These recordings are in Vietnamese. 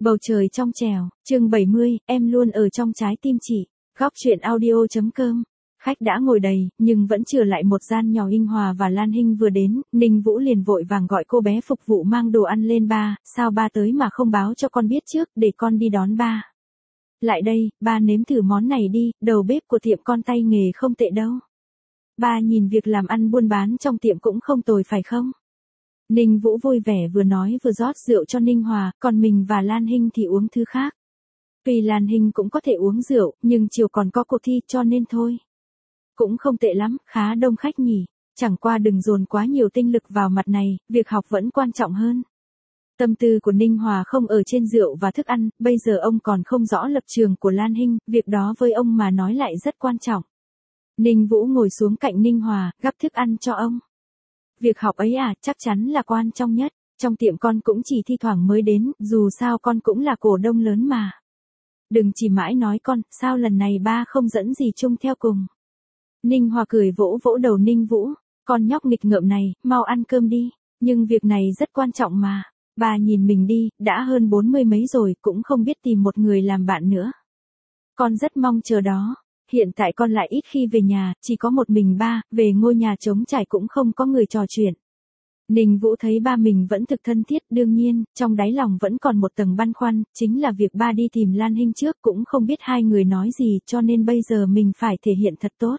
Bầu trời trong trẻo, chương 70, em luôn ở trong trái tim chị. Góc truyện audio.com. Khách đã ngồi đầy, nhưng vẫn chưa lại một gian nhỏ. Ninh Hòa và Lan Hinh vừa đến, Ninh Vũ liền vội vàng gọi cô bé phục vụ mang đồ ăn lên ba, sao ba tới mà không báo cho con biết trước, để con đi đón ba. Lại đây, ba nếm thử món này đi, đầu bếp của tiệm con tay nghề không tệ đâu. Ba nhìn việc làm ăn buôn bán trong tiệm cũng không tồi phải không? Ninh Vũ vui vẻ vừa nói vừa rót rượu cho Ninh Hòa, còn mình và Lan Hinh thì uống thứ khác. Tuy Lan Hinh cũng có thể uống rượu, nhưng chiều còn có cuộc thi cho nên thôi. Cũng không tệ lắm, khá đông khách nhỉ. Chẳng qua đừng dồn quá nhiều tinh lực vào mặt này, việc học vẫn quan trọng hơn. Tâm tư của Ninh Hòa không ở trên rượu và thức ăn, bây giờ ông còn không rõ lập trường của Lan Hinh, việc đó với ông mà nói lại rất quan trọng. Ninh Vũ ngồi xuống cạnh Ninh Hòa, gắp thức ăn cho ông. Việc học ấy à, chắc chắn là quan trọng nhất. Trong tiệm con cũng chỉ thi thoảng mới đến, dù sao con cũng là cổ đông lớn mà. Đừng chỉ mãi nói con, sao lần này ba không dẫn gì chung theo cùng. Ninh Hòa cười vỗ vỗ đầu Ninh Vũ, con nhóc nghịch ngợm này, mau ăn cơm đi. Nhưng việc này rất quan trọng mà. Ba nhìn mình đi, đã hơn 40 mấy rồi, cũng không biết tìm một người làm bạn nữa. Con rất mong chờ đó. Hiện tại con lại ít khi về nhà, chỉ có một mình ba, về ngôi nhà trống trải cũng không có người trò chuyện. Ninh Vũ thấy ba mình vẫn thực thân thiết, đương nhiên, trong đáy lòng vẫn còn một tầng băn khoăn, chính là việc ba đi tìm Lan Hinh trước cũng không biết hai người nói gì, cho nên bây giờ mình phải thể hiện thật tốt.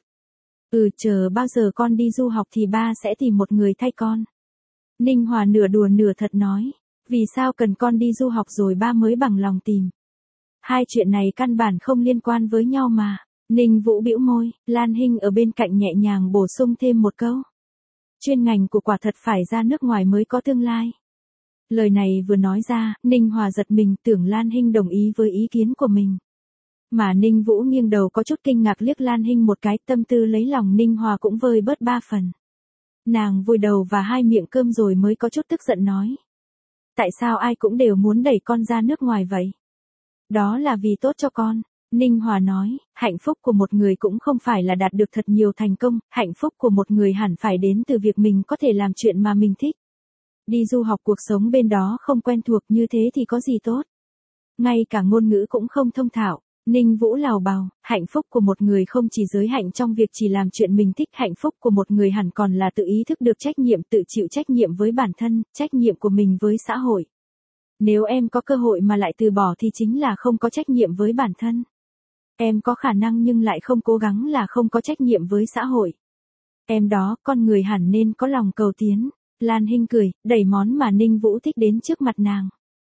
Chờ bao giờ con đi du học thì ba sẽ tìm một người thay con. Ninh Hòa nửa đùa nửa thật nói, vì sao cần con đi du học rồi ba mới bằng lòng tìm. Hai chuyện này căn bản không liên quan với nhau mà. Ninh Vũ bĩu môi, Lan Hinh ở bên cạnh nhẹ nhàng bổ sung thêm một câu. Chuyên ngành của quả thật phải ra nước ngoài mới có tương lai. Lời này vừa nói ra, Ninh Hòa giật mình, tưởng Lan Hinh đồng ý với ý kiến của mình. Mà Ninh Vũ nghiêng đầu có chút kinh ngạc liếc Lan Hinh một cái, tâm tư lấy lòng Ninh Hòa cũng vơi bớt 3 phần. Nàng vùi đầu và 2 miệng cơm rồi mới có chút tức giận nói. Tại sao ai cũng đều muốn đẩy con ra nước ngoài vậy? Đó là vì tốt cho con. Ninh Hòa nói, hạnh phúc của một người cũng không phải là đạt được thật nhiều thành công, hạnh phúc của một người hẳn phải đến từ việc mình có thể làm chuyện mà mình thích. Đi du học cuộc sống bên đó không quen thuộc như thế thì có gì tốt. Ngay cả ngôn ngữ cũng không thông thạo. Ninh Vũ lào bào, hạnh phúc của một người không chỉ giới hạn trong việc chỉ làm chuyện mình thích, hạnh phúc của một người hẳn còn là tự ý thức được trách nhiệm, tự chịu trách nhiệm với bản thân, trách nhiệm của mình với xã hội. Nếu em có cơ hội mà lại từ bỏ thì chính là không có trách nhiệm với bản thân. Em có khả năng nhưng lại không cố gắng là không có trách nhiệm với xã hội. Em đó, con người hẳn nên có lòng cầu tiến. Lan Hinh cười, đẩy món mà Ninh Vũ thích đến trước mặt nàng.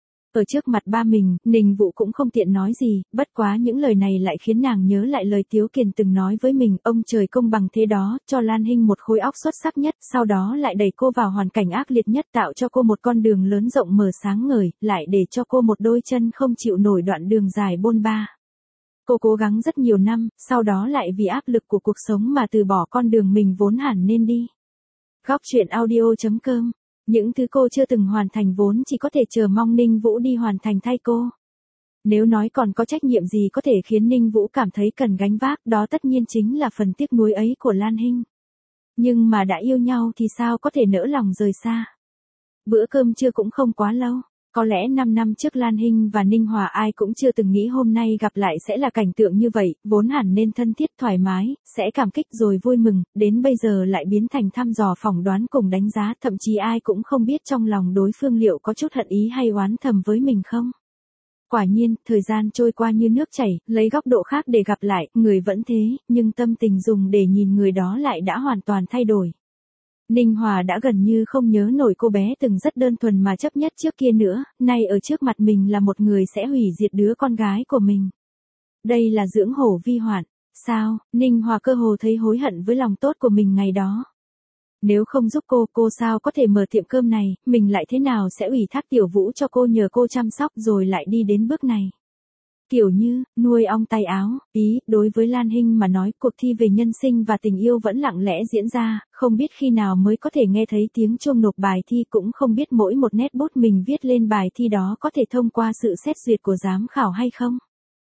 Ở trước mặt ba mình, Ninh Vũ cũng không tiện nói gì, bất quá những lời này lại khiến nàng nhớ lại lời Tiếu Kiền từng nói với mình, ông trời công bằng thế đó, cho Lan Hinh một khối óc xuất sắc nhất, sau đó lại đẩy cô vào hoàn cảnh ác liệt nhất, tạo cho cô một con đường lớn rộng mở sáng ngời, lại để cho cô một đôi chân không chịu nổi đoạn đường dài bôn ba. Cô cố gắng rất nhiều năm, sau đó lại vì áp lực của cuộc sống mà từ bỏ con đường mình vốn hẳn nên đi. Góc truyện audio.com. Những thứ cô chưa từng hoàn thành vốn chỉ có thể chờ mong Ninh Vũ đi hoàn thành thay cô. Nếu nói còn có trách nhiệm gì có thể khiến Ninh Vũ cảm thấy cần gánh vác, đó tất nhiên chính là phần tiếc nuối ấy của Lan Hinh. Nhưng mà đã yêu nhau thì sao có thể nỡ lòng rời xa. Bữa cơm trưa cũng không quá lâu. Có lẽ 5 năm trước Lan Hinh và Ninh Hòa ai cũng chưa từng nghĩ hôm nay gặp lại sẽ là cảnh tượng như vậy, vốn hẳn nên thân thiết thoải mái, sẽ cảm kích rồi vui mừng, đến bây giờ lại biến thành thăm dò phỏng đoán cùng đánh giá, thậm chí ai cũng không biết trong lòng đối phương liệu có chút hận ý hay oán thầm với mình không. Quả nhiên, thời gian trôi qua như nước chảy, lấy góc độ khác để gặp lại, người vẫn thế, nhưng tâm tình dùng để nhìn người đó lại đã hoàn toàn thay đổi. Ninh Hòa đã gần như không nhớ nổi cô bé từng rất đơn thuần mà chấp nhất trước kia nữa, nay ở trước mặt mình là một người sẽ hủy diệt đứa con gái của mình. Đây là dưỡng hổ vi hoạn. Sao, Ninh Hòa cơ hồ thấy hối hận với lòng tốt của mình ngày đó. Nếu không giúp cô sao có thể mở tiệm cơm này, mình lại thế nào sẽ ủy thác Tiểu Vũ cho cô nhờ cô chăm sóc rồi lại đi đến bước này. Kiểu như, nuôi ong tay áo, đối với Lan Hinh mà nói, cuộc thi về nhân sinh và tình yêu vẫn lặng lẽ diễn ra, không biết khi nào mới có thể nghe thấy tiếng chuông nộp bài thi, cũng không biết mỗi một nét bút mình viết lên bài thi đó có thể thông qua sự xét duyệt của giám khảo hay không.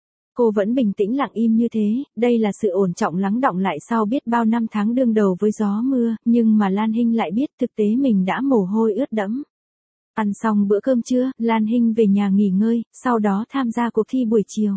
Cô vẫn bình tĩnh lặng im như thế, đây là sự ổn trọng lắng đọng lại sau biết bao năm tháng đương đầu với gió mưa, nhưng mà Lan Hinh lại biết thực tế mình đã mồ hôi ướt đẫm. Ăn xong bữa cơm trưa, Lan Hinh về nhà nghỉ ngơi, sau đó tham gia cuộc thi buổi chiều.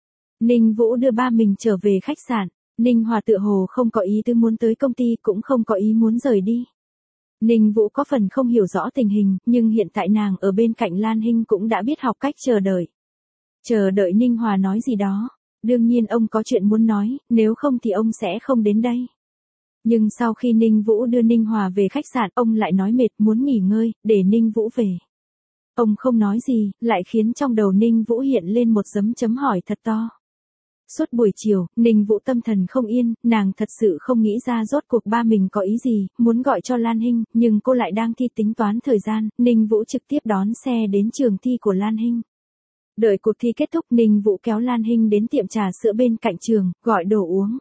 Ninh Vũ đưa ba mình trở về khách sạn. Ninh Hòa tựa hồ không có ý tứ muốn tới công ty, cũng không có ý muốn rời đi. Ninh Vũ có phần không hiểu rõ tình hình, nhưng hiện tại nàng ở bên cạnh Lan Hinh cũng đã biết học cách chờ đợi. Chờ đợi Ninh Hòa nói gì đó. Đương nhiên ông có chuyện muốn nói, nếu không thì ông sẽ không đến đây. Nhưng sau khi Ninh Vũ đưa Ninh Hòa về khách sạn, ông lại nói mệt muốn nghỉ ngơi, để Ninh Vũ về. Ông không nói gì, lại khiến trong đầu Ninh Vũ hiện lên một dấu chấm hỏi thật to. Suốt buổi chiều, Ninh Vũ tâm thần không yên, nàng thật sự không nghĩ ra rốt cuộc ba mình có ý gì, muốn gọi cho Lan Hinh, nhưng cô lại đang thi tính toán thời gian, Ninh Vũ trực tiếp đón xe đến trường thi của Lan Hinh. Đợi cuộc thi kết thúc, Ninh Vũ kéo Lan Hinh đến tiệm trà sữa bên cạnh trường, gọi đồ uống.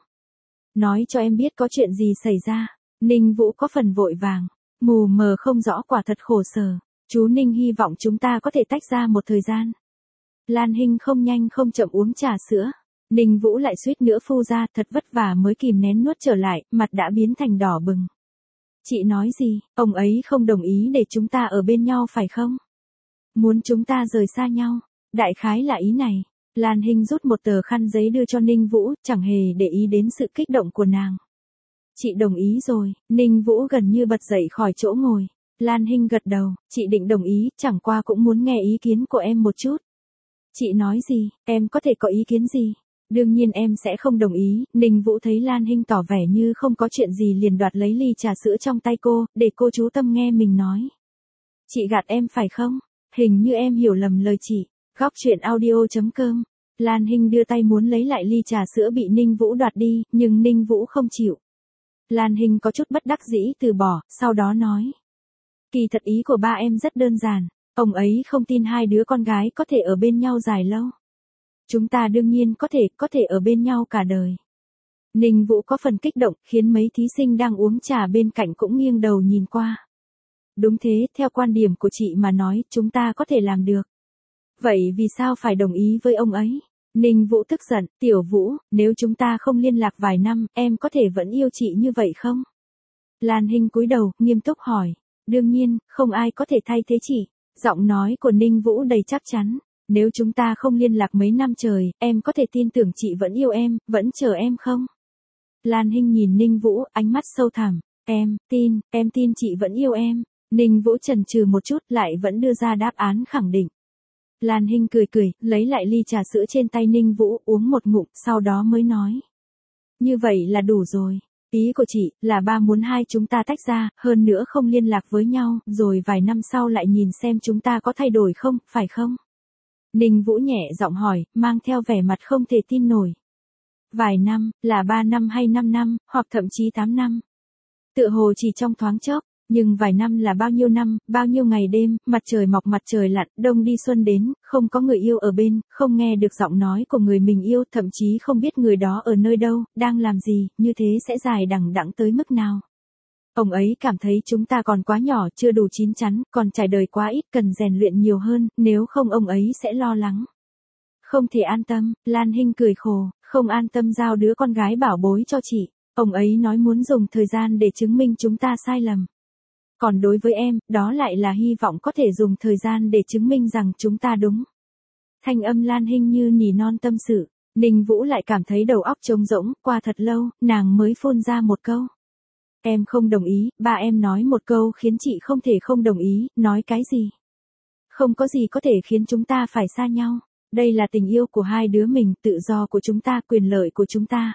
Nói cho em biết có chuyện gì xảy ra. Ninh Vũ có phần vội vàng, mù mờ không rõ, quả thật khổ sở. Chú Ninh hy vọng chúng ta có thể tách ra một thời gian. Lan Hinh không nhanh không chậm uống trà sữa. Ninh Vũ lại suýt nữa phun ra, thật vất vả mới kìm nén nuốt trở lại, mặt đã biến thành đỏ bừng. Chị nói gì, ông ấy không đồng ý để chúng ta ở bên nhau phải không? Muốn chúng ta rời xa nhau, đại khái là ý này. Lan Hinh rút một tờ khăn giấy đưa cho Ninh Vũ, chẳng hề để ý đến sự kích động của nàng. Chị đồng ý rồi. Ninh Vũ gần như bật dậy khỏi chỗ ngồi. Lan Hinh gật đầu, chị định đồng ý, chẳng qua cũng muốn nghe ý kiến của em một chút. Chị nói gì, em có thể có ý kiến gì? Đương nhiên em sẽ không đồng ý. Ninh Vũ thấy Lan Hinh tỏ vẻ như không có chuyện gì liền đoạt lấy ly trà sữa trong tay cô, để cô chú tâm nghe mình nói. Chị gạt em phải không? Hình như em hiểu lầm lời chị. Góc truyện audio.com. Lan Hinh đưa tay muốn lấy lại ly trà sữa bị Ninh Vũ đoạt đi, nhưng Ninh Vũ không chịu. Lan Hinh có chút bất đắc dĩ từ bỏ, sau đó nói. Kỳ thật ý của ba em rất đơn giản, ông ấy không tin hai đứa con gái có thể ở bên nhau dài lâu. Chúng ta đương nhiên có thể ở bên nhau cả đời. Ninh Vũ có phần kích động, khiến mấy thí sinh đang uống trà bên cạnh cũng nghiêng đầu nhìn qua. Đúng thế, theo quan điểm của chị mà nói, chúng ta có thể làm được. Vậy vì sao phải đồng ý với ông ấy? Ninh Vũ tức giận, Tiểu Vũ, nếu chúng ta không liên lạc vài năm, em có thể vẫn yêu chị như vậy không? Lan Hinh cúi đầu, nghiêm túc hỏi. Đương nhiên, không ai có thể thay thế chị. Giọng nói của Ninh Vũ đầy chắc chắn. Nếu chúng ta không liên lạc mấy năm trời, em có thể tin tưởng chị vẫn yêu em, vẫn chờ em không? Lan Hinh nhìn Ninh Vũ, ánh mắt sâu thẳm. Em tin chị vẫn yêu em. Ninh Vũ chần chừ một chút, lại vẫn đưa ra đáp án khẳng định. Lan Hinh cười cười, lấy lại ly trà sữa trên tay Ninh Vũ, uống một ngụm, sau đó mới nói. Như vậy là đủ rồi. Ý của chị là ba muốn hai chúng ta tách ra, hơn nữa không liên lạc với nhau, rồi vài năm sau lại nhìn xem chúng ta có thay đổi không, phải không? Ninh Vũ nhẹ giọng hỏi, mang theo vẻ mặt không thể tin nổi. Vài năm, là 3 năm hay 5 năm, hoặc thậm chí 8 năm. Tựa hồ chỉ trong thoáng chốc. Nhưng vài năm là bao nhiêu năm, bao nhiêu ngày đêm, mặt trời mọc mặt trời lặn, đông đi xuân đến, không có người yêu ở bên, không nghe được giọng nói của người mình yêu, thậm chí không biết người đó ở nơi đâu, đang làm gì, như thế sẽ dài đằng đẵng tới mức nào. Ông ấy cảm thấy chúng ta còn quá nhỏ, chưa đủ chín chắn, còn trải đời quá ít, cần rèn luyện nhiều hơn, nếu không ông ấy sẽ lo lắng. Không thể an tâm, Lan Hinh cười khổ, không an tâm giao đứa con gái bảo bối cho chị. Ông ấy nói muốn dùng thời gian để chứng minh chúng ta sai lầm. Còn đối với em, đó lại là hy vọng có thể dùng thời gian để chứng minh rằng chúng ta đúng. Thanh âm Lan Hinh như nỉ non tâm sự. Ninh Vũ lại cảm thấy đầu óc trống rỗng, qua thật lâu, nàng mới phun ra một câu. Em không đồng ý, ba em nói một câu khiến chị không thể không đồng ý, nói cái gì? Không có gì có thể khiến chúng ta phải xa nhau. Đây là tình yêu của hai đứa mình, tự do của chúng ta, quyền lợi của chúng ta.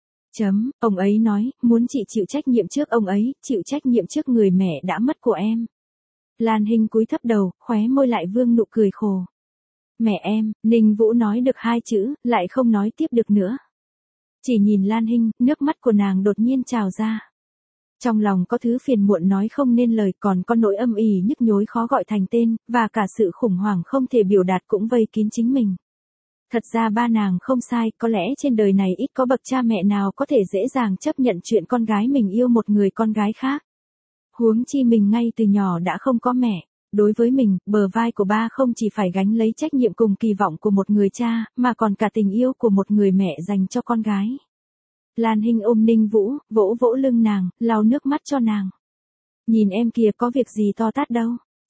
Ông ấy nói, muốn chị chịu trách nhiệm trước ông ấy, chịu trách nhiệm trước người mẹ đã mất của em. Lan Hinh cúi thấp đầu, khóe môi lại vương nụ cười khổ. Mẹ em, Ninh Vũ nói được 2 chữ, lại không nói tiếp được nữa. Chỉ nhìn Lan Hinh, nước mắt của nàng đột nhiên trào ra. Trong lòng có thứ phiền muộn nói không nên lời, còn có nỗi âm ỉ nhức nhối khó gọi thành tên, và cả sự khủng hoảng không thể biểu đạt cũng vây kín chính mình. Thật ra ba nàng không sai, có lẽ trên đời này ít có bậc cha mẹ nào có thể dễ dàng chấp nhận chuyện con gái mình yêu một người con gái khác. Huống chi mình ngay từ nhỏ đã không có mẹ. Đối với mình, bờ vai của ba không chỉ phải gánh lấy trách nhiệm cùng kỳ vọng của một người cha, mà còn cả tình yêu của một người mẹ dành cho con gái. Lan Hinh ôm Ninh Vũ, vỗ vỗ lưng nàng, lau nước mắt cho nàng. Nhìn em kìa, có việc gì to tát đâu.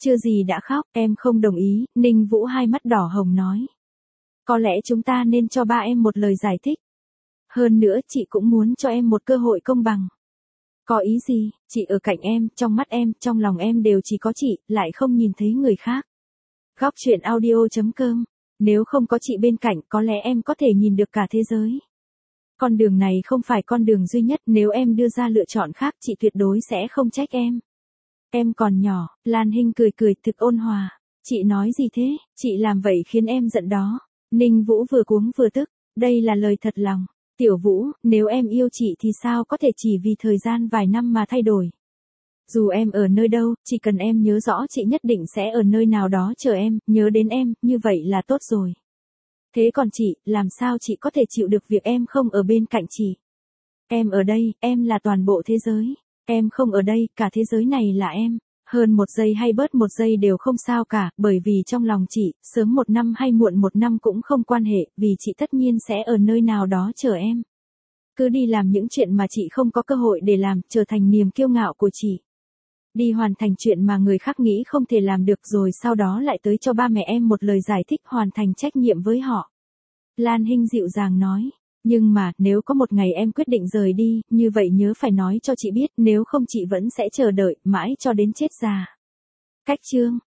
Chưa gì đã khóc, em không đồng ý, Ninh Vũ hai mắt đỏ hồng nói. Có lẽ chúng ta nên cho ba em một lời giải thích. Hơn nữa chị cũng muốn cho em một cơ hội công bằng. Có ý gì, chị ở cạnh em, trong mắt em, trong lòng em đều chỉ có chị, lại không nhìn thấy người khác. Góc truyện audio.com. Nếu không có chị bên cạnh có lẽ em có thể nhìn được cả thế giới. Con đường này không phải con đường duy nhất, nếu em đưa ra lựa chọn khác chị tuyệt đối sẽ không trách em. Em còn nhỏ, Lan Hinh cười cười thực ôn hòa. Chị nói gì thế, chị làm vậy khiến em giận đó. Ninh Vũ vừa cuống vừa tức, đây là lời thật lòng. Tiểu Vũ, nếu em yêu chị thì sao có thể chỉ vì thời gian vài năm mà thay đổi. Dù em ở nơi đâu, chỉ cần em nhớ rõ chị nhất định sẽ ở nơi nào đó chờ em, nhớ đến em, như vậy là tốt rồi. Thế còn chị, làm sao chị có thể chịu được việc em không ở bên cạnh chị? Em ở đây, em là toàn bộ thế giới. Em không ở đây, cả thế giới này là em. Hơn một giây hay bớt một giây đều không sao cả, bởi vì trong lòng chị, sớm một năm hay muộn một năm cũng không quan hệ, vì chị tất nhiên sẽ ở nơi nào đó chờ em. Cứ đi làm những chuyện mà chị không có cơ hội để làm, trở thành niềm kiêu ngạo của chị. Đi hoàn thành chuyện mà người khác nghĩ không thể làm được rồi sau đó lại tới cho ba mẹ em một lời giải thích hoàn thành trách nhiệm với họ. Lan Hinh dịu dàng nói. Nhưng mà, nếu có một ngày em quyết định rời đi, như vậy nhớ phải nói cho chị biết, nếu không chị vẫn sẽ chờ đợi, mãi cho đến chết già. Cách chương.